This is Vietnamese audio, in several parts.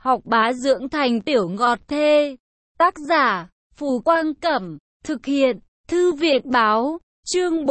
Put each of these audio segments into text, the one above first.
học bá dưỡng thành tiểu ngọt thê. Tác giả, Phù Quang Cẩm, thực hiện, Thư Viện Báo, chương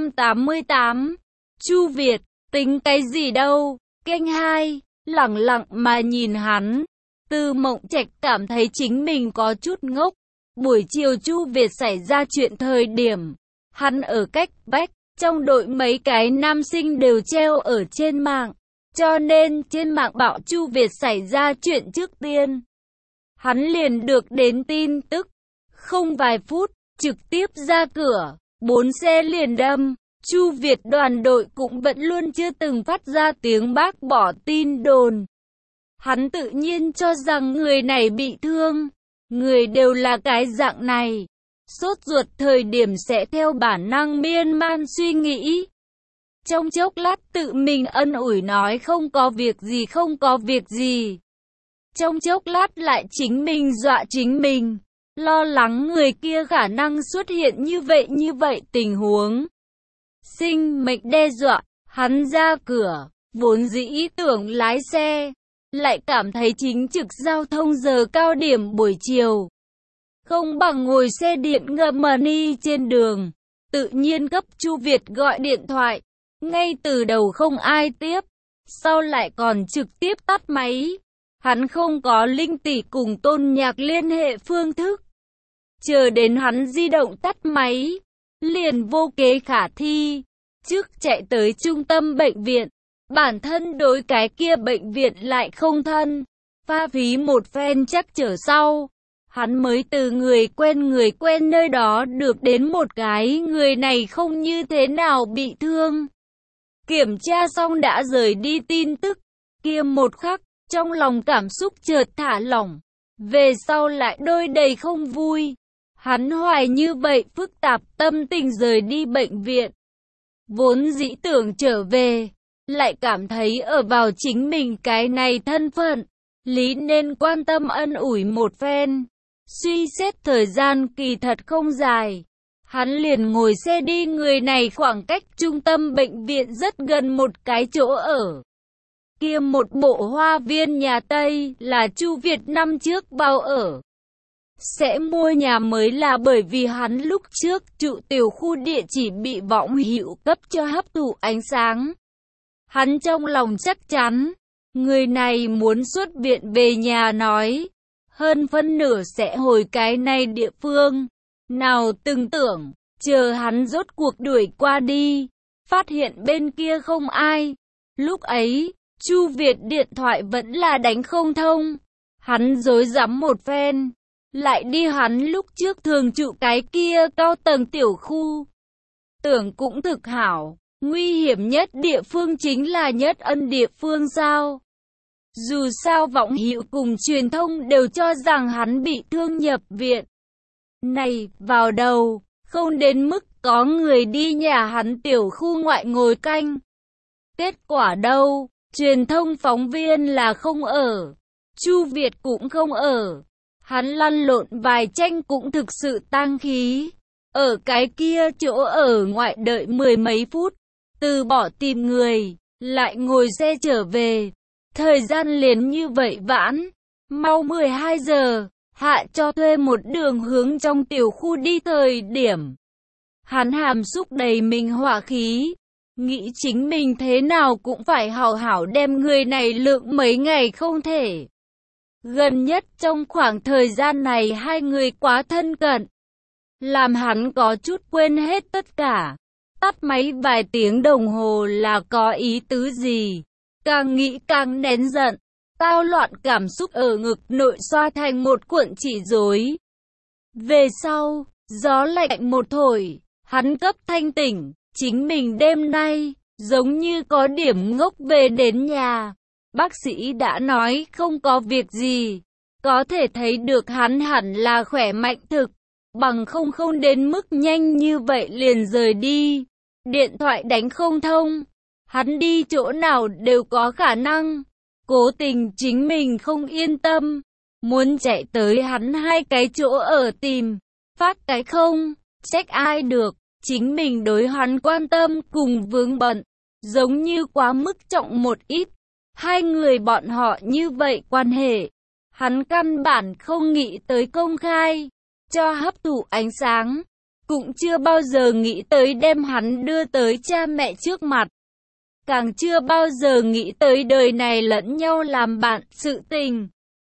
488. Chu Việt, tính cái gì đâu, kênh 2, lẳng lặng mà nhìn hắn. Tư Mộng Trạch cảm thấy chính mình có chút ngốc. Buổi chiều Chu Việt xảy ra chuyện thời điểm, hắn ở cách vách, trong đội mấy cái nam sinh đều treo ở trên mạng. Cho nên trên mạng bảo Chu Việt xảy ra chuyện trước tiên. Hắn liền được đến tin tức. Không vài phút, trực tiếp ra cửa, 4 xe liền đâm. Chu Việt đoàn đội cũng vẫn luôn chưa từng phát ra tiếng bác bỏ tin đồn. Hắn tự nhiên cho rằng người này bị thương. Người đều là cái dạng này. Sốt ruột thời điểm sẽ theo bản năng miên man suy nghĩ. Trong chốc lát tự mình ân ủi nói không có việc gì. Trong chốc lát lại chính mình dọa chính mình. Lo lắng người kia khả năng xuất hiện như vậy tình huống. Sinh mệnh đe dọa, hắn ra cửa, vốn dĩ tưởng lái xe. Lại cảm thấy chính trực giao thông giờ cao điểm buổi chiều. Không bằng ngồi xe điện ngầm đi trên đường. Tự nhiên cấp Chu Việt gọi điện thoại. Ngay từ đầu không ai tiếp. Sau lại còn trực tiếp tắt máy. Hắn không có Linh tỷ cùng Tôn Nhạc liên hệ phương thức. Chờ đến hắn di động tắt máy. Liền vô kế khả thi. Trước chạy tới trung tâm bệnh viện. Bản thân đối cái kia bệnh viện lại không thân. Pha phí một phen chắc chở sau. Hắn mới từ người quen nơi đó được đến một cái người này không như thế nào bị thương. Kiểm tra xong đã rời đi tin tức. Kia một khắc, trong lòng cảm xúc chợt thả lỏng. Về sau lại đôi đầy không vui. Hắn hoài như vậy phức tạp tâm tình rời đi bệnh viện. Vốn dĩ tưởng trở về. Lại cảm thấy ở vào chính mình cái này thân phận. Lý nên quan tâm ân ủi một phen. Suy xét thời gian kỳ thật không dài. Hắn liền ngồi xe đi, người này khoảng cách trung tâm bệnh viện rất gần một cái chỗ ở. Kia một bộ hoa viên nhà Tây là Chu Việt năm trước bao ở. Sẽ mua nhà mới là bởi vì hắn lúc trước trụ tiểu khu địa chỉ bị võng hữu cấp cho hấp thụ ánh sáng. Hắn trong lòng chắc chắn, người này muốn xuất viện về nhà nói. Hơn phân nửa sẽ hồi cái này địa phương. Nào từng tưởng, chờ hắn rốt cuộc đuổi qua đi, phát hiện bên kia không ai. Lúc ấy, Chu Việt điện thoại vẫn là đánh không thông. Hắn rối rắm một phen, lại đi hắn lúc trước thường trụ cái kia cao tầng tiểu khu. Tưởng cũng thực hảo, nguy hiểm nhất địa phương chính là Nhất Ân địa phương sao? Dù sao võng hữu cùng truyền thông đều cho rằng hắn bị thương nhập viện. Này, vào đầu, không đến mức có người đi nhà hắn tiểu khu ngoại ngồi canh. Kết quả đâu, truyền thông phóng viên là không ở. Chu Việt cũng không ở. Hắn lăn lộn vài tranh cũng thực sự tang khí. Ở cái kia chỗ ở ngoại đợi 10 mấy phút. Từ bỏ tìm người, lại ngồi xe trở về. Thời gian liền như vậy vãn, mau 12 giờ, hạ cho thuê một đường hướng trong tiểu khu đi thời điểm. Hắn hàm xúc đầy mình hỏa khí, nghĩ chính mình thế nào cũng phải hảo hảo đem người này lượng mấy ngày không thể. Gần nhất trong khoảng thời gian này hai người quá thân cận, làm hắn có chút quên hết tất cả. Tắt máy vài tiếng đồng hồ là có ý tứ gì? Càng nghĩ càng nén giận, tao loạn cảm xúc ở ngực nội xoa thành một cuộn chỉ rối. Về sau, gió lạnh một thổi, hắn cấp thanh tỉnh, chính mình đêm nay, giống như có điểm ngốc về đến nhà. Bác sĩ đã nói không có việc gì, có thể thấy được hắn hẳn là khỏe mạnh thực, bằng không đến mức nhanh như vậy liền rời đi. Điện thoại đánh không thông. Hắn đi chỗ nào đều có khả năng. Cố tình chính mình không yên tâm. Muốn chạy tới hắn hai cái chỗ ở tìm. Phát cái không. Trách ai được. Chính mình đối hắn quan tâm cùng vướng bận. Giống như quá mức trọng một ít. Hai người bọn họ như vậy quan hệ. Hắn căn bản không nghĩ tới công khai, cho hấp thụ ánh sáng, cũng chưa bao giờ nghĩ tới đem hắn đưa tới cha mẹ trước mặt. Càng chưa bao giờ nghĩ tới đời này lẫn nhau làm bạn sự tình.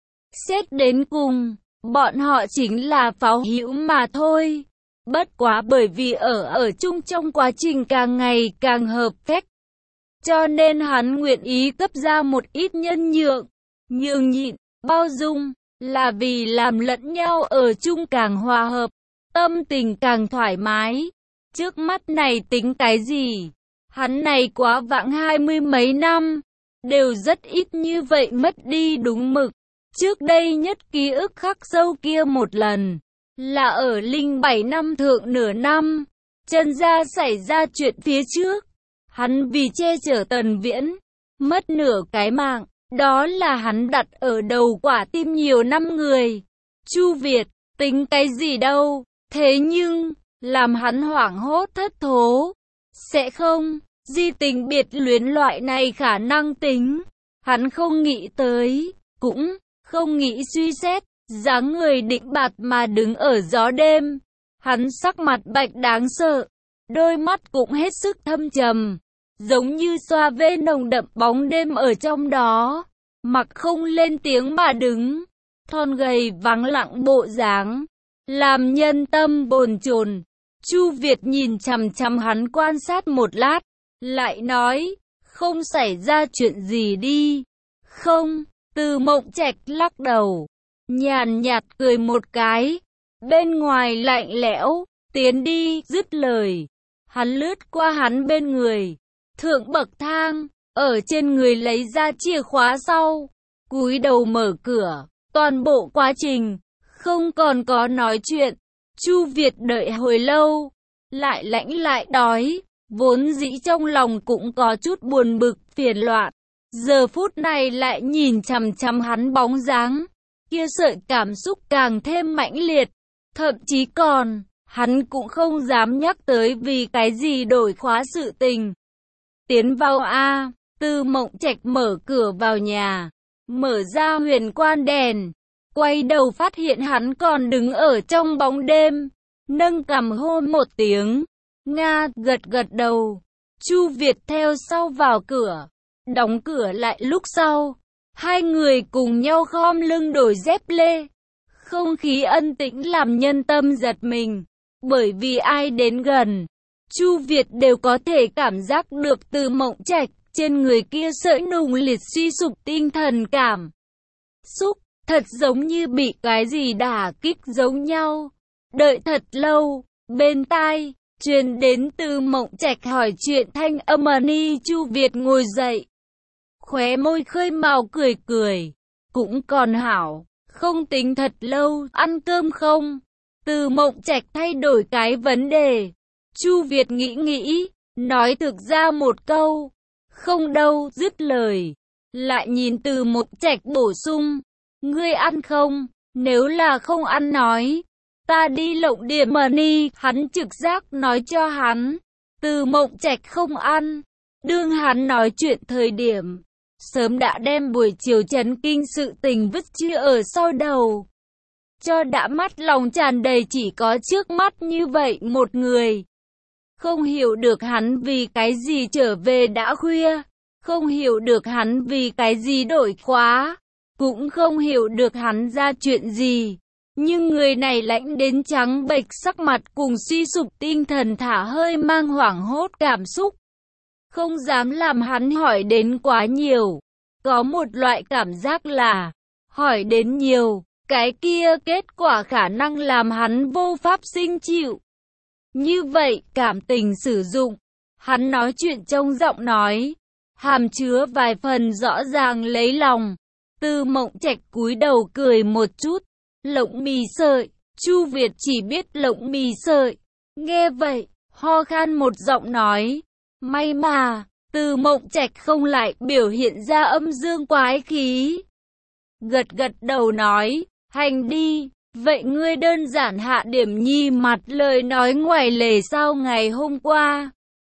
Xét đến cùng, bọn họ chính là pháo hữu mà thôi. Bất quá bởi vì ở chung trong quá trình càng ngày càng hợp cách, cho nên hắn nguyện ý cấp ra một ít nhân nhượng, nhường nhịn, bao dung, là vì làm lẫn nhau ở chung càng hòa hợp, tâm tình càng thoải mái. Trước mắt này tính cái gì? Hắn này quá vãng 20 mấy năm, đều rất ít như vậy mất đi đúng mực. Trước đây nhất ký ức khắc sâu kia một lần, là ở 07 năm thượng nửa năm, Trần gia xảy ra chuyện phía trước. Hắn vì che chở Tần Viễn, mất nửa cái mạng, đó là hắn đặt ở đầu quả tim nhiều năm người. Chu Việt, tính cái gì đâu, thế nhưng, làm hắn hoảng hốt thất thố. Sẽ không, di tình biệt luyến loại này khả năng tính. Hắn không nghĩ tới, cũng không nghĩ suy xét, dáng người định bạt mà đứng ở gió đêm. Hắn sắc mặt bạch đáng sợ, đôi mắt cũng hết sức thâm trầm, giống như xoa vê nồng đậm bóng đêm ở trong đó. Mặc không lên tiếng mà đứng, thon gầy vắng lặng bộ dáng, làm nhân tâm bồn chồn. Chu Việt nhìn chằm chằm hắn quan sát một lát, lại nói, không xảy ra chuyện gì đi. Không, Từ Mộng Trạch lắc đầu, nhàn nhạt cười một cái, bên ngoài lạnh lẽo, tiến đi, dứt lời. Hắn lướt qua hắn bên người, thượng bậc thang, ở trên người lấy ra chìa khóa sau, cúi đầu mở cửa. Toàn bộ quá trình, không còn có nói chuyện. Chu Việt đợi hồi lâu, lại lãnh lại đói, vốn dĩ trong lòng cũng có chút buồn bực, phiền loạn. Giờ phút này lại nhìn chằm chằm hắn bóng dáng, kia sợi cảm xúc càng thêm mãnh liệt. Thậm chí còn, hắn cũng không dám nhắc tới vì cái gì đổi khóa sự tình. Tiến vào a. Từ Mộng Trạch mở cửa vào nhà, mở ra huyền quan đèn, quay đầu phát hiện hắn còn đứng ở trong bóng đêm, nâng cằm hô một tiếng, Nga, gật gật đầu. Chu Việt theo sau vào cửa, đóng cửa lại lúc sau, hai người cùng nhau khom lưng đổi dép lê. Không khí ân tĩnh làm nhân tâm giật mình, bởi vì ai đến gần, Chu Việt đều có thể cảm giác được Từ Mộng Trạch trên người kia sợi nùng liệt suy sụp tinh thần cảm xúc, thật giống như bị cái gì đả kích giống nhau. Đợi thật lâu, bên tai truyền đến Từ Mộng Trạch hỏi chuyện thanh âm. Chu Việt ngồi dậy, khóe môi khơi màu cười cười, cũng còn hảo, không tính thật lâu, ăn cơm không? Từ Mộng Trạch thay đổi cái vấn đề. Chu Việt nghĩ nghĩ, nói thực ra một câu, không đâu, dứt lời, lại nhìn Từ Mộng Trạch bổ sung, ngươi ăn không? Nếu là không ăn nói, ta đi lộng điểm money. Hắn trực giác nói cho hắn, Từ Mộng Trạch không ăn. Đương hắn nói chuyện thời điểm, sớm đã đem buổi chiều chấn kinh sự tình vứt chia ở sau đầu, cho đã mắt lòng tràn đầy chỉ có trước mắt như vậy một người. Không hiểu được hắn vì cái gì trở về đã khuya, không hiểu được hắn vì cái gì đổi khóa, cũng không hiểu được hắn ra chuyện gì. Nhưng người này lãnh đến trắng bệch sắc mặt cùng suy sụp tinh thần thả hơi mang hoảng hốt cảm xúc. Không dám làm hắn hỏi đến quá nhiều. Có một loại cảm giác là, hỏi đến nhiều, cái kia kết quả khả năng làm hắn vô pháp sinh chịu. Như vậy, cảm tình sử dụng, hắn nói chuyện trong giọng nói, hàm chứa vài phần rõ ràng lấy lòng. Từ Mộng Trạch cúi đầu cười một chút, lộng mì sợi. Chu Việt chỉ biết lộng mì sợi. Nghe vậy, ho khan một giọng nói, may mà, Từ Mộng Trạch không lại biểu hiện ra âm dương quái khí. Gật gật đầu nói, hành đi, vậy ngươi đơn giản hạ điểm nhi mặt lời nói ngoài lề sau ngày hôm qua.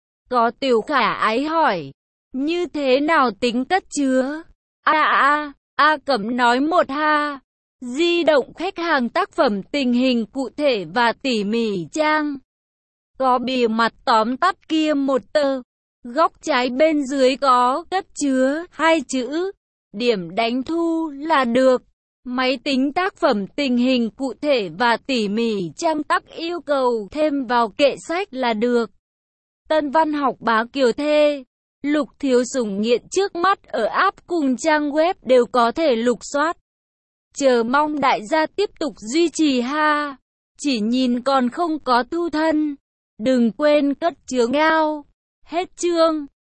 Có Tiểu Khả Ái hỏi, như thế nào tính cất chứa? A Cẩm nói một ha. Di động khách hàng tác phẩm tình hình cụ thể và tỉ mỉ trang. Có bìa mặt tóm tắt kia một tờ. Góc trái bên dưới có cất chứa hai chữ. Điểm đánh thu là được. Máy tính tác phẩm tình hình cụ thể và tỉ mỉ trang tắc yêu cầu thêm vào kệ sách là được. Tân văn học bá Kiều Thê. Lục Thiếu Sủng nghiện trước mắt ở app cùng trang web đều có thể lục soát. Chờ mong đại gia tiếp tục duy trì ha. Chỉ nhìn còn không có thu thân. Đừng quên cất chứa ngao. Hết chương.